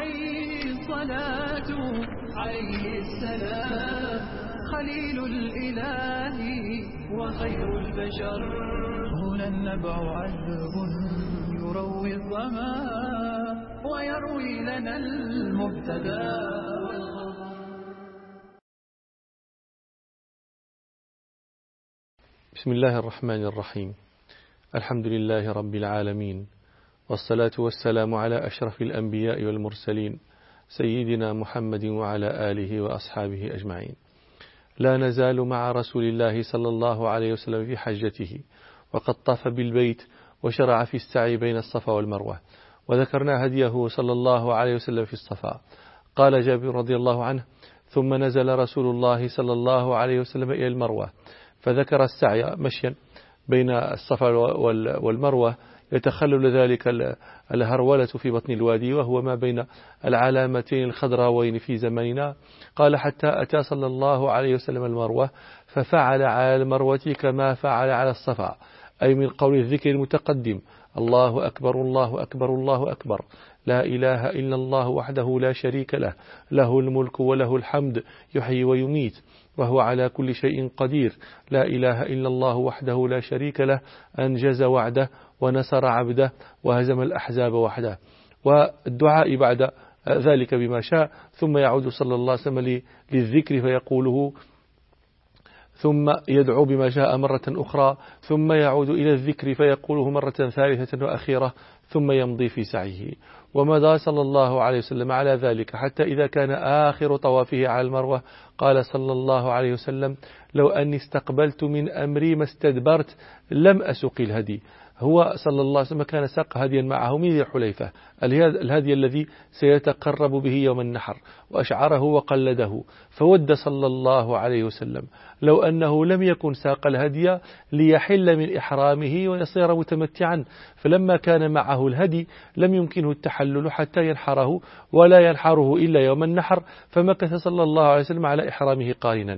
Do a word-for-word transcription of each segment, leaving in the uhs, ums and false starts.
عليه الصلاة عليه السلام خليل الإله وخير البشر. هنا النبع عذب يروي الظما ويروي لنا المبتدى والخبر. بسم الله الرحمن الرحيم. الحمد لله رب العالمين، والصلاة والسلام على أشرف الأنبياء والمرسلين سيدنا محمد وعلى آله وأصحابه أجمعين. لا نزال مع رسول الله صلى الله عليه وسلم في حجته، وقد طاف بالبيت وشرع في السعي بين الصفا والمروة، وذكرنا هديه صلى الله عليه وسلم في الصفا. قال جابر رضي الله عنه: ثم نزل رسول الله صلى الله عليه وسلم إلى المروة فذكر السعي مشيا بين الصفا والمروة، يتخلل ذلك الهرولة في بطن الوادي، وهو ما بين العلامتين الخضراوين في زماننا. قال: حتى أتى صلى الله عليه وسلم المروة ففعل على المروة كما فعل على الصفا، أي من قول الذكر المتقدم: الله أكبر الله أكبر الله أكبر، لا إله إلا الله وحده لا شريك له، له الملك وله الحمد يحيي ويميت وهو على كل شيء قدير، لا إله إلا الله وحده لا شريك له، أنجز وعده ونصر عبده وهزم الأحزاب وحده. والدعاء بعد ذلك بما شاء، ثم يعود صلى الله عليه وسلم للذكر فيقوله، ثم يدعو بما شاء مرة أخرى، ثم يعود إلى الذكر فيقوله مرة ثالثة وأخيرة، ثم يمضي في سعيه. ومضى صلى الله عليه وسلم على ذلك حتى إذا كان آخر طوافه على المروة قال صلى الله عليه وسلم: لو أني استقبلت من أمري ما استدبرت لم أسق الهدي. هو صلى الله عليه وسلم كان ساق هديا معه من ذي الحليفة، الهدي الذي سيتقرب به يوم النحر، وأشعره وقلده، فود صلى الله عليه وسلم لو أنه لم يكن ساق الهدي ليحل من إحرامه ويصير متمتعا، فلما كان معه الهدي لم يمكنه التحلل حتى ينحره، ولا ينحره إلا يوم النحر، فمكث صلى الله عليه وسلم على إحرامه قارنا.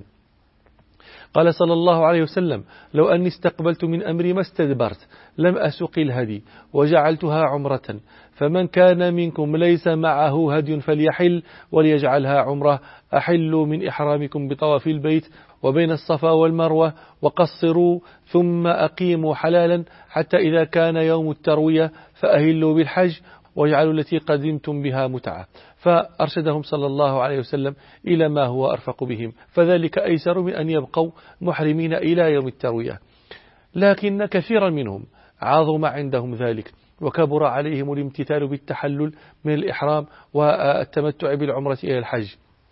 قال صلى الله عليه وسلم: لو أني استقبلت من أمري ما استدبرت لم أسق الهدي وجعلتها عمرة، فمن كان منكم ليس معه هدي فليحل وليجعلها عمرة. أحلوا من إحرامكم بطواف البيت وبين الصفا والمروة وقصروا، ثم أقيموا حلالا حتى إذا كان يوم التروية فأهلوا بالحج واجعلوا التي قدمتم بها متعة. فأرشدهم صلى الله عليه وسلم إلى ما هو أرفق بهم، فذلك أيسر من أن يبقوا محرمين إلى يوم التروية. لكن كثيرا منهم عظم عندهم ذلك، وكبر عليهم الامتثال بالتحلل من الإحرام والتمتع بالعمرة إلى الحج،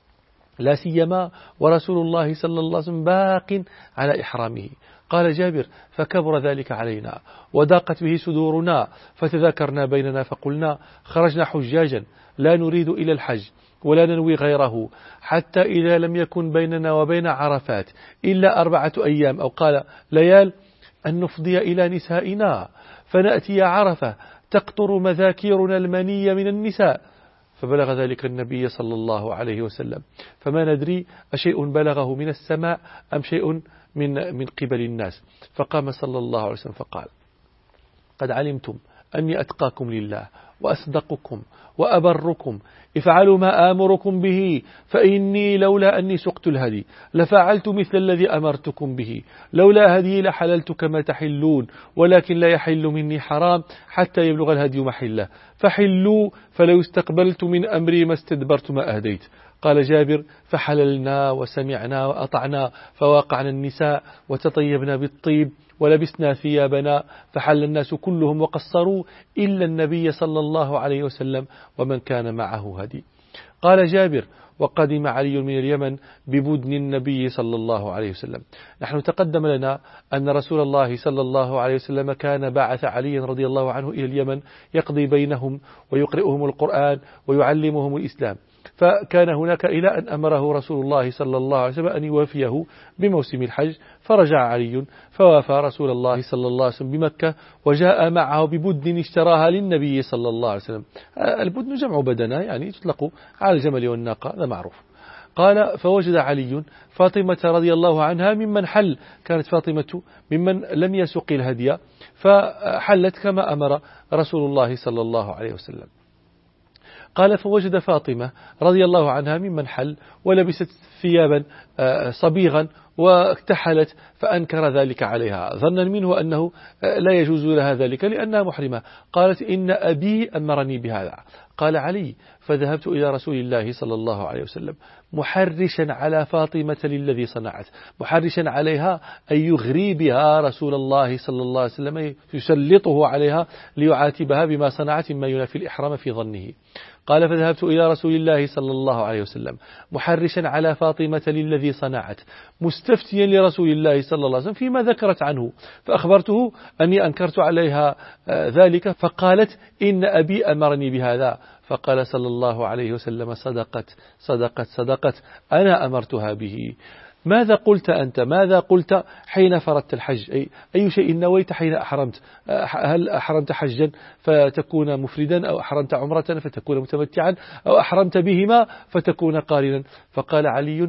لا سيما ورسول الله صلى الله عليه وسلم باق على إحرامه. قال جابر: فكبر ذلك علينا وضاقت به صدورنا، فتذاكرنا بيننا فقلنا: خرجنا حجاجا لا نريد إلى الحج ولا ننوي غيره، حتى إذا لم يكن بيننا وبين عرفات إلا أربعة أيام أو قال ليال أن نفضي إلى نسائنا فنأتي عرفة تقطر مذاكيرنا المنية من النساء. فبلغ ذلك النبي صلى الله عليه وسلم، فما ندري أشيء بلغه من السماء أم شيء من من قبل الناس. فقام صلى الله عليه وسلم فقال: قد علمتم أني أتقاكم لله وأصدقكم وأبركم، افعلوا ما آمركم به، فإني لولا أني سقت الهدي لفعلت مثل الذي أمرتكم به، لولا هدي لحللت كما تحلون، ولكن لا يحل مني حرام حتى يبلغ الهدي محله، فحلوا فلو استقبلت من أمري ما استدبرت ما أهديت. قال جابر: فحللنا وسمعنا وأطعنا، فواقعنا النساء وتطيبنا بالطيب ولبسنا ثيابنا، فحل الناس كلهم وقصروا إلا النبي صلى الله عليه وسلم ومن كان معه هدي. قال جابر: وقدم علي من اليمن ببدن النبي صلى الله عليه وسلم. نحن تقدم لنا أن رسول الله صلى الله عليه وسلم كان بعث علي رضي الله عنه إلى اليمن يقضي بينهم ويقرئهم القرآن ويعلمهم الإسلام، فكان هناك إلى أن أمره رسول الله صلى الله عليه وسلم أن يوافيه بموسم الحج، فرجع علي فوافى رسول الله صلى الله عليه وسلم بمكة، وجاء معه ببدن اشتراها للنبي صلى الله عليه وسلم. البدن جمع بدنة، يعني تطلق على الجمل والناقة، هذا معروف. قال: فوجد علي فاطمة رضي الله عنها ممن حل، كانت فاطمة ممن لم يسق الهدي، فحلت كما أمر رسول الله صلى الله عليه وسلم. قال فوجد فاطمة رضي الله عنها ممن حل ولبست ثيابا صبيغا واكتحلت، فأنكر ذلك عليها ظنا منه أنه لا يجوز لها ذلك لأنها محرمة. قالت إن أبي أمرني بهذا. قال علي فذهبت إلى رسول الله صلى الله عليه وسلم محرشا على فاطمة للذي صنعت، محرشا عليها أن يغري بها رسول الله صلى الله عليه وسلم، يسلطه عليها ليعاتبها بما صنعت مما ينافي الإحرام في ظنه. قال فذهبت إلى رسول الله صلى الله عليه وسلم محرشا على فاطمة للذي صنعت، مستفتيا لرسول الله صلى الله عليه وسلم فيما ذكرت عنه، فأخبرته أني أنكرت عليها ذلك، فقالت إن أبي أمرني بهذا. فقال صلى الله عليه وسلم صدقت صدقت صدقت، أنا أمرتها به. ماذا قلت أنت؟ ماذا قلت حين فرضت الحج؟ أي, أي شيء نويت حين أحرمت؟ هل أحرمت حجا فتكون مفردا، أو أحرمت عمرة فتكون متمتعا، أو أحرمت بهما فتكون قارنا؟ فقال علي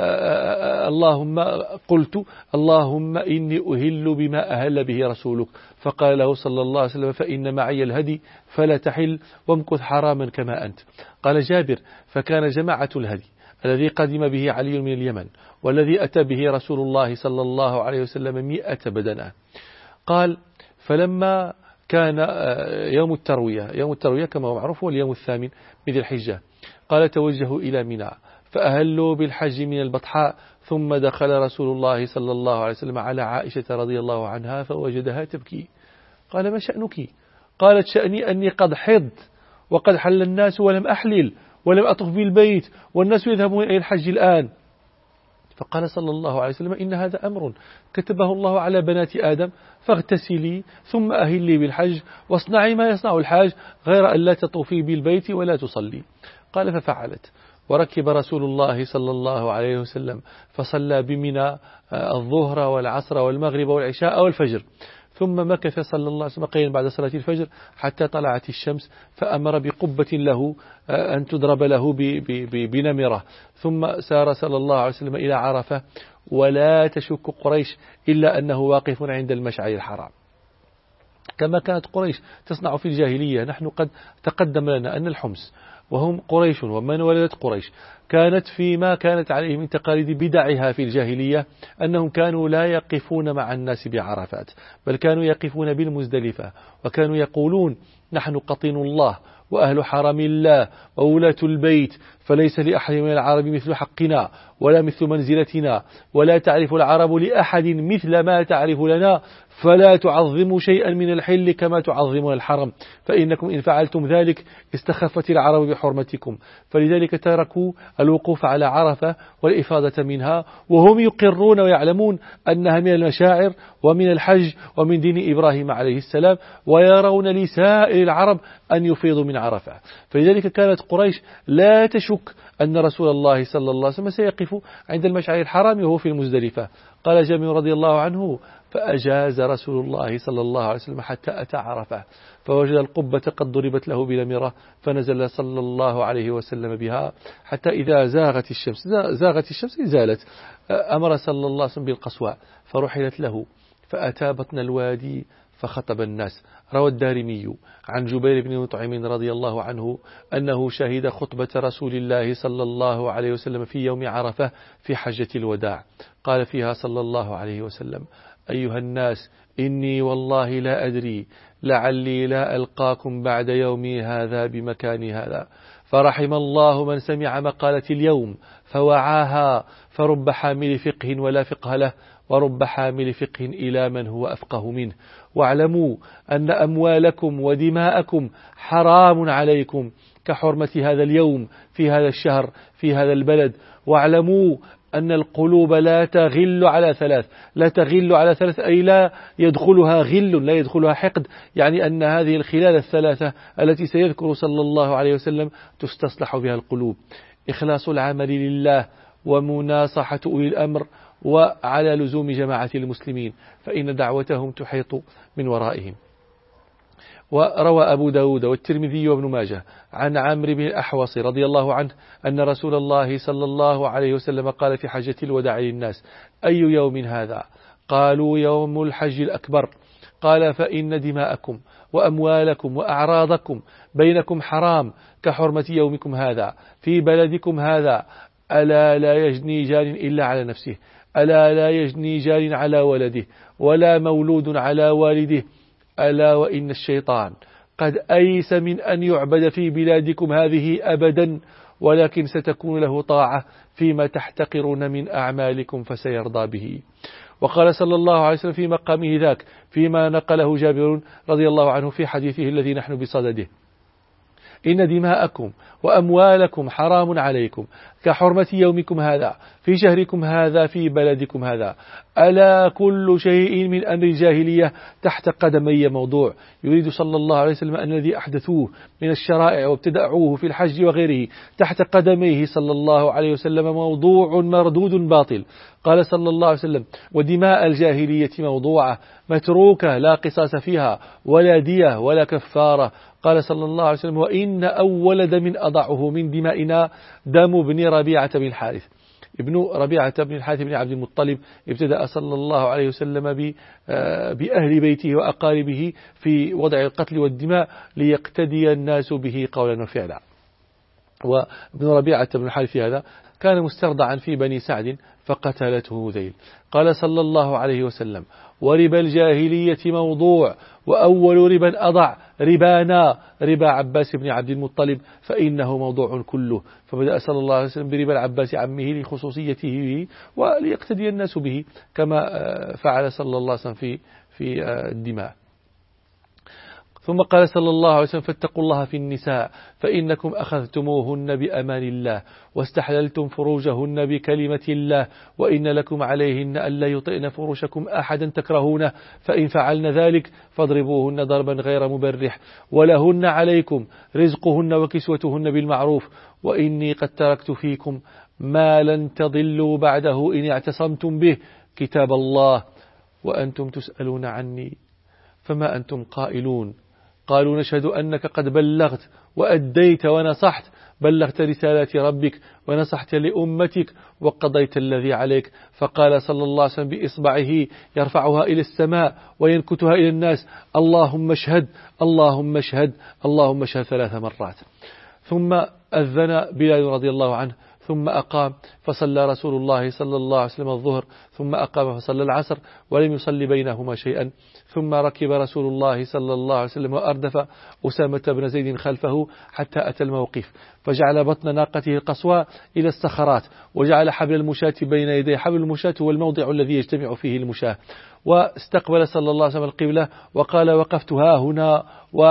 اللهم قلت اللهم إني أهل بما أهل به رسولك. فقال له صلى الله عليه وسلم فإن معي الهدي فلا تحل وامكث حراما كما أنت. قال جابر فكان جماعة الهدي الذي قدم به علي من اليمن والذي أتى به رسول الله صلى الله عليه وسلم مئة بدنة. قال فلما كان يوم التروية، يوم التروية كما هو معروف هو اليوم الثامن من ذي الحجة، قال توجهوا إلى منى فأهلوا بالحج من البطحاء، ثم دخل رسول الله صلى الله عليه وسلم على عائشة رضي الله عنها فوجدها تبكي. قال ما شأنك؟ قالت شأني أني قد حضت وقد حل الناس ولم أحلل ولم أطف بالبيت والناس يذهبون إلى الحج الآن. فقال صلى الله عليه وسلم إن هذا أمر كتبه الله على بنات آدم، فاغتسلي ثم أهلي بالحج واصنعي ما يصنع الحاج غير أن لا تطوفي بالبيت ولا تصلي. قال ففعلت، وركب رسول الله صلى الله عليه وسلم فصلى بمنى الظهر والعصر والمغرب والعشاء والفجر، ثم مكث صلى الله عليه وسلم قليلا بعد صلاة الفجر حتى طلعت الشمس، فأمر بقبة له أن تضرب له بنمرة، ثم سار صلى الله عليه وسلم إلى عرفة، ولا تشك قريش إلا أنه واقف عند المشعر الحرام كما كانت قريش تصنع في الجاهلية. نحن قد تقدم لنا أن الحمص وهم قريش ومن ولدت قريش كانت فيما كانت عليه من تقاليد بدعها في الجاهلية أنهم كانوا لا يقفون مع الناس بعرفات، بل كانوا يقفون بالمزدلفة، وكانوا يقولون نحن قطين الله وأهل حرم الله وولاة البيت، فليس لأحد من العرب مثل حقنا ولا مثل منزلتنا، ولا تعرف العرب لأحد مثل ما تعرف لنا، فلا تعظموا شيئا من الحل كما تعظمون الحرم، فإنكم إن فعلتم ذلك استخفت العرب بحرمتكم. فلذلك تركوا الوقوف على عرفة والإفاضة منها، وهم يقرون ويعلمون أنها من المشاعر ومن الحج ومن دين إبراهيم عليه السلام، ويرون لسائر العرب أن يفيضوا من عرفة. فلذلك كانت قريش لا تشك أن رسول الله صلى الله عليه وسلم سيقف عند المشعر الحرام وهو في المزدلفة. قال جابر رضي الله عنه فأجاز رسول الله صلى الله عليه وسلم حتى أتى عرفة، فوجد القبة قد ضربت له بنمرة، فنزل صلى الله عليه وسلم بها حتى إذا زاغت الشمس زاغت الشمس زالت، أمر صلى الله عليه وسلم بالقصواء فرحلت له، فأتى بطن الوادي فخطب الناس. روى الدارمي عن جبير بن مطعم رضي الله عنه أنه شهد خطبة رسول الله صلى الله عليه وسلم في يوم عرفة في حجة الوداع، قال فيها صلى الله عليه وسلم أيها الناس إني والله لا أدري لعلي لا ألقاكم بعد يومي هذا بمكان هذا، فرحم الله من سمع مقالة اليوم فوعاها، فرب حامل فقه ولا فقه له، ورب حامل فقه إلى من هو أفقه منه. واعلموا أن أموالكم ودماءكم حرام عليكم كحرمة هذا اليوم في هذا الشهر في هذا البلد. واعلموا أن القلوب لا تغل على ثلاث، لا تغل على ثلاث أي لا يدخلها غل، لا يدخلها حقد، يعني أن هذه الخلال الثلاثة التي سيذكر صلى الله عليه وسلم تستصلح بها القلوب: إخلاص العمل لله، ومناصحة أولي الأمر، وعلى لزوم جماعة المسلمين فإن دعوتهم تحيط من ورائهم. وروى أبو داود والترمذي وابن ماجه عن عمرو بن الأحوص رضي الله عنه أن رسول الله صلى الله عليه وسلم قال في حجة الوداع للناس: أي يوم هذا؟ قالوا: يوم الحج الأكبر. قال: فإن دماءكم وأموالكم وأعراضكم بينكم حرام كحرمة يومكم هذا في بلدكم هذا. ألا لا يجني جار إلا على نفسه، ألا لا يجني جار على ولده ولا مولود على والده، ألا وإن الشيطان قد أيس من أن يعبد في بلادكم هذه أبدا، ولكن ستكون له طاعة فيما تحتقرون من أعمالكم فسيرضى به. وقال صلى الله عليه وسلم في مقامه ذاك فيما نقله جابر رضي الله عنه في حديثه الذي نحن بصدده: إن دماءكم وأموالكم حرام عليكم كحرمة يومكم هذا في شهركم هذا في بلدكم هذا. ألا كل شيء من أمر الجاهلية تحت قدمي موضوع. يريد صلى الله عليه وسلم أن الذي أحدثوه من الشرائع وابتدعوه في الحج وغيره تحت قدميه صلى الله عليه وسلم موضوع مردود باطل. قال صلى الله عليه وسلم: ودماء الجاهلية موضوعة متروكة لا قصاص فيها ولا دية ولا كفارة. قال صلى الله عليه وسلم: وإن أول دم أضعه من دمائنا دم ابن ربيعة بن الحارث. ابن ربيعة بن الحارث بن عبد المطلب ابتدأ صلى الله عليه وسلم بأهل بيته وأقاربه في وضع القتل والدماء ليقتدي الناس به قولا وفعلا. وابن ربيعة بن الحارث هذا كان مسترضعا في بني سعد فقتلته هذيل. قال صلى الله عليه وسلم: وربا الجاهلية موضوع وأول ربا أضع ربانا ربا عباس بن عبد المطلب فإنه موضوع كله. فبدأ صلى الله عليه وسلم بربا العباس عمه لخصوصيته به وليقتدي الناس به كما فعل صلى الله عليه وسلم في في الدماء. ثم قال صلى الله عليه وسلم: فاتقوا الله في النساء فإنكم أخذتموهن بأمان الله واستحللتم فروجهن بكلمة الله، وإن لكم عليهن ألا يطئن فروشكم أحدا تكرهونه، فإن فعلن ذلك فاضربوهن ضربا غير مبرح، ولهن عليكم رزقهن وكسوتهن بالمعروف، وإني قد تركت فيكم ما لن تضلوا بعده إن اعتصمتم به كتاب الله وأنتم تسألون عني فما أنتم قائلون. قالوا: نشهد أنك قد بلغت وأديت ونصحت، بلغت رسالات ربك ونصحت لأمتك وقضيت الذي عليك. فقال صلى الله عليه وسلم بإصبعه يرفعها إلى السماء وينكتها إلى الناس: اللهم اشهد اللهم اشهد اللهم اشهد ثلاث مرات. ثم أذن بلال رضي الله عنه ثم أقام فصلى رسول الله صلى الله عليه وسلم الظهر، ثم أقام فصلى العصر ولم يصلي بينهما شيئا. ثم ركب رسول الله صلى الله عليه وسلم وأردف أسامة بن زيد خلفه حتى أتى الموقف، فجعل بطن ناقته القصوى إلى الصخرات، وجعل حبل المشاة بين يديه. حبل المشاة هو الموضع الذي يجتمع فيه المشاة. واستقبل صلى الله عليه وسلم القبلة وقال: وقفت ها هنا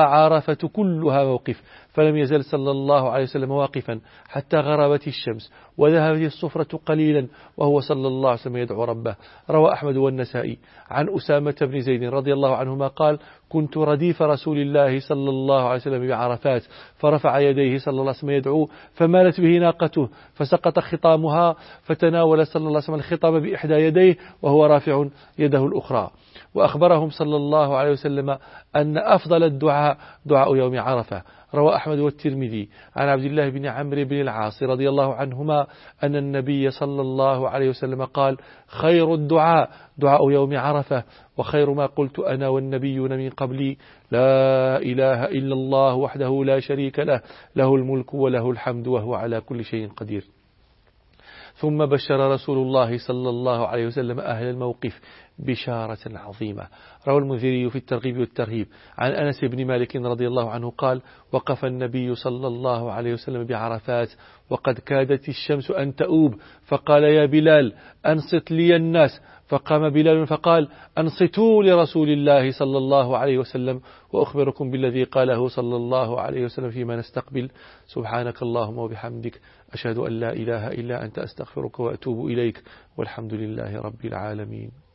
وعرفة كلها موقف. فلم يزل صلى الله عليه وسلم واقفا حتى غربت الشمس وذهبت الصفرة قليلا وهو صلى الله عليه وسلم يدعو ربه. روى أحمد والنسائي عن أسامة بن زيد رضي الله عنهما قال: كنت رديف رسول الله صلى الله عليه وسلم بعرفات، فرفع يديه صلى الله عليه وسلم يدعو فمالت به ناقته فسقط خطامها، فتناول صلى الله عليه وسلم الخطام بإحدى يديه وهو رافع يده الأخرى. وأخبرهم صلى الله عليه وسلم أن أفضل الدعاء دعاء يوم عرفة. روى أحمد والترمذي عن عبد الله بن عمرو بن العاص رضي الله عنهما أن النبي صلى الله عليه وسلم قال: خير الدعاء دعاء يوم عرفة، وخير ما قلت أنا والنبيون من قبلي لا إله إلا الله وحده لا شريك له، له الملك وله الحمد وهو على كل شيء قدير. ثم بشر رسول الله صلى الله عليه وسلم أهل الموقف بشارة عظيمة. روى المنذري في الترغيب والترهيب عن أنس بن مالك رضي الله عنه قال: وقف النبي صلى الله عليه وسلم بعرفات وقد كادت الشمس أن تؤوب، فقال: يا بلال أنصت لي الناس. فقام بلال فقال: أنصتوا لرسول الله صلى الله عليه وسلم، وأخبركم بالذي قاله صلى الله عليه وسلم فيما نستقبل. سبحانك اللهم وبحمدك أشهد أن لا إله إلا أنت أستغفرك وأتوب إليك، والحمد لله رب العالمين.